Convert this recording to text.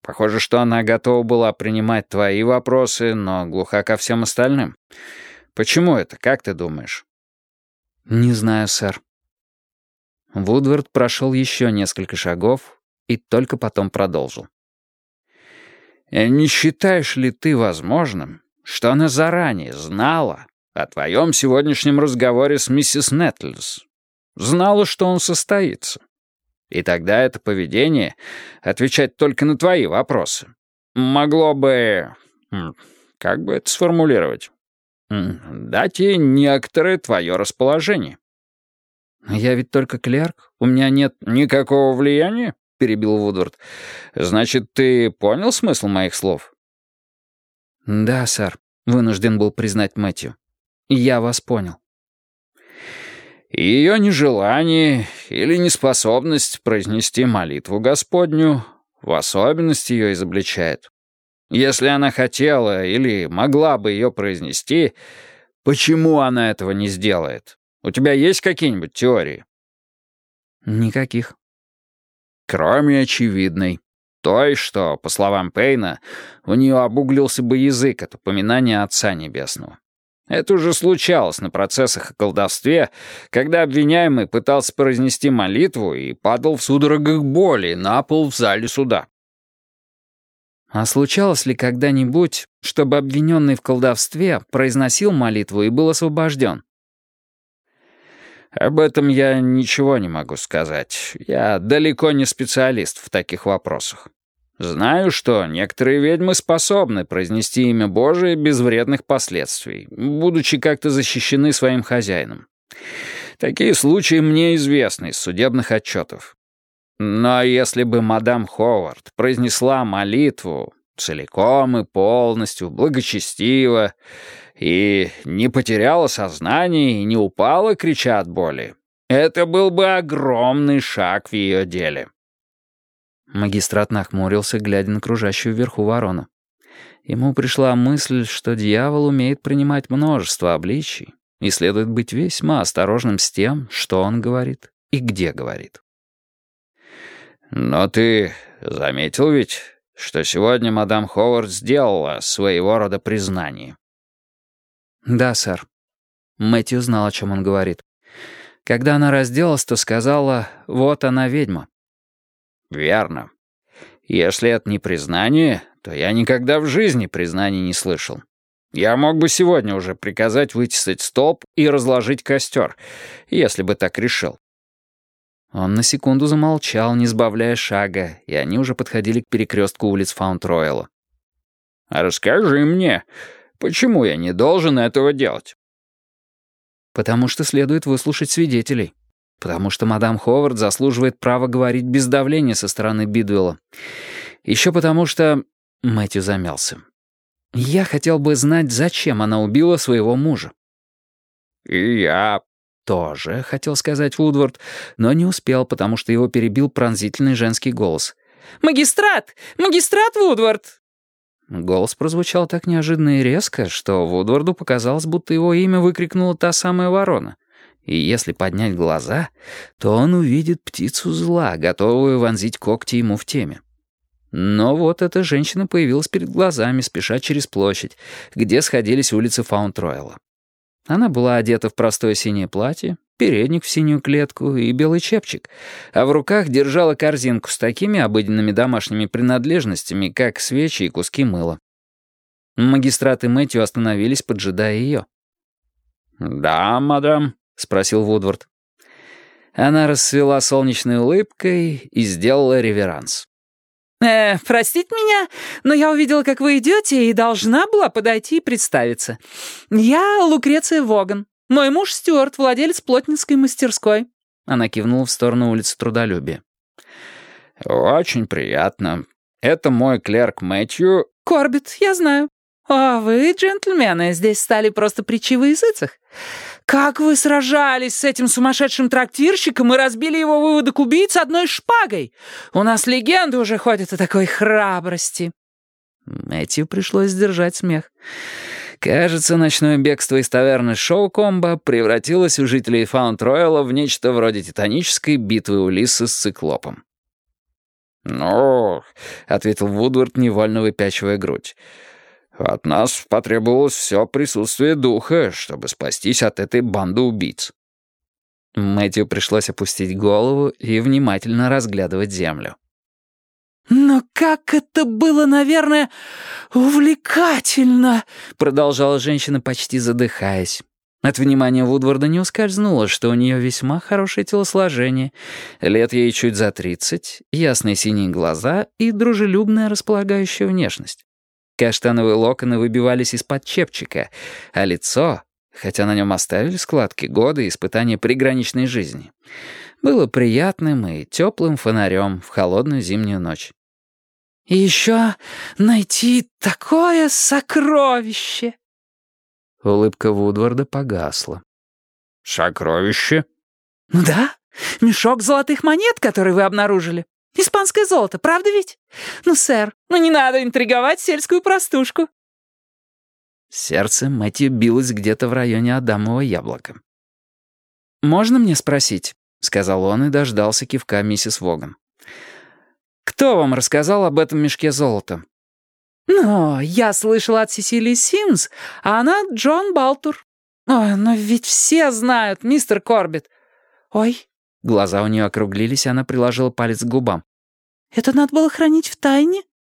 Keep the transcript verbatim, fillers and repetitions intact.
Похоже, что она готова была принимать твои вопросы, но глуха ко всем остальным. Почему это, как ты думаешь?» «Не знаю, сэр». Вудвард прошел еще несколько шагов и только потом продолжил. «Не считаешь ли ты возможным, что она заранее знала о твоем сегодняшнем разговоре с миссис Нетлс? Знала, что он состоится? И тогда это поведение, отвечать только на твои вопросы, могло бы... как бы это сформулировать? Дать ей некоторое твое расположение». «Я ведь только клерк, у меня нет...» «Никакого влияния?» — перебил Вудвард. «Значит, ты понял смысл моих слов?» «Да, сэр», — вынужден был признать Мэтью. «Я вас понял». Ее нежелание или неспособность произнести молитву Господню в особенности ее изобличает. Если она хотела или могла бы ее произнести, почему она этого не сделает? У тебя есть какие-нибудь теории? Никаких. Кроме очевидной. Той, что, по словам Пейна, у нее обуглился бы язык от упоминания Отца Небесного. Это уже случалось на процессах о колдовстве, когда обвиняемый пытался произнести молитву и падал в судорогах боли на пол в зале суда. А случалось ли когда-нибудь, чтобы обвиненный в колдовстве произносил молитву и был освобожден? Об этом я ничего не могу сказать. Я далеко не специалист в таких вопросах. Знаю, что некоторые ведьмы способны произнести имя Божие без вредных последствий, будучи как-то защищены своим хозяином. Такие случаи мне известны из судебных отчетов. Но если бы мадам Ховард произнесла молитву целиком и полностью, благочестиво, и не потеряла сознание и не упала, крича от боли, это был бы огромный шаг в ее деле. Магистрат нахмурился, глядя на кружащую вверху ворону. Ему пришла мысль, что дьявол умеет принимать множество обличий, и следует быть весьма осторожным с тем, что он говорит и где говорит. «Но ты заметил ведь, что сегодня мадам Ховард сделала своего рода признание?» «Да, сэр». Мэтью знал, о чем он говорит. Когда она разделась, то сказала: «Вот она ведьма». «Верно. Если это не признание, то я никогда в жизни признаний не слышал. Я мог бы сегодня уже приказать вытесать столб и разложить костер, если бы так решил». Он на секунду замолчал, не сбавляя шага, и они уже подходили к перекрестку улиц Фаунд-Ройла. «А расскажи мне, почему я не должен этого делать?» «Потому что следует выслушать свидетелей. Потому что мадам Ховард заслуживает права говорить без давления со стороны Бидуэлла. Еще потому что...» Мэтью замялся. «Я хотел бы знать, зачем она убила своего мужа». «И я...» «Тоже», — хотел сказать Вудвард, но не успел, потому что его перебил пронзительный женский голос. «Магистрат! Магистрат Вудвард!» Голос прозвучал так неожиданно и резко, что Вудварду показалось, будто его имя выкрикнула та самая ворона. И если поднять глаза, то он увидит птицу зла, готовую вонзить когти ему в теме. Но вот эта женщина появилась перед глазами, спеша через площадь, где сходились улицы Фаунд-Ройла. Она была одета в простое синее платье, передник в синюю клетку и белый чепчик, а в руках держала корзинку с такими обыденными домашними принадлежностями, как свечи и куски мыла. Магистрат и Мэтью остановились, поджидая ее. «Да, мадам», — спросил Вудвард. Она расцвела солнечной улыбкой и сделала реверанс. «Э, простите меня, но я увидела, как вы идете, и должна была подойти и представиться. Я Лукреция Воган. Мой муж Стюарт, владелец плотницкой мастерской». Она кивнула в сторону улицы Трудолюбия. «Очень приятно. Это мой клерк Мэтью...» «Корбет, я знаю. А вы, джентльмены, здесь стали просто притчей во языцах. Как вы сражались с этим сумасшедшим трактирщиком и разбили его выводок убийц одной шпагой? У нас легенды уже ходят о такой храбрости». Мэтью пришлось сдержать смех. Кажется, ночное бегство из таверны Шоу-Комбо превратилось у жителей Фаунд-Ройла в нечто вроде титанической битвы Улисса с циклопом. «Ну...» — ответил Вудвард, невольно выпячивая грудь. «От нас потребовалось все присутствие духа, чтобы спастись от этой банды убийц». Мэтью пришлось опустить голову и внимательно разглядывать землю. «Но как это было, наверное, увлекательно!» — продолжала женщина, почти задыхаясь. От внимания Вудварда не ускользнуло, что у нее весьма хорошее телосложение, лет ей чуть за тридцать, ясные синие глаза и дружелюбная располагающая внешность. Каштановые локоны выбивались из-под чепчика, а лицо, хотя на нем оставили складки года и испытания приграничной жизни, было приятным и теплым фонарем в холодную зимнюю ночь. «И еще найти такое сокровище!» Улыбка Вудварда погасла. «Сокровище?» «Ну да, мешок золотых монет, который вы обнаружили. Испанское золото, правда ведь? Ну, сэр, ну не надо интриговать сельскую простушку». Сердце Мэтью билось где-то в районе Адамова яблока. «Можно мне спросить?» — сказал он и дождался кивка миссис Воган. «Кто вам рассказал об этом мешке золота?» «Ну, я слышала от Сесилии Симмс, а она Джон Балтур. Ой, но ведь все знают, мистер Корбетт. Ой». Глаза у нее округлились, и она приложила палец к губам. «Это надо было хранить в тайне?»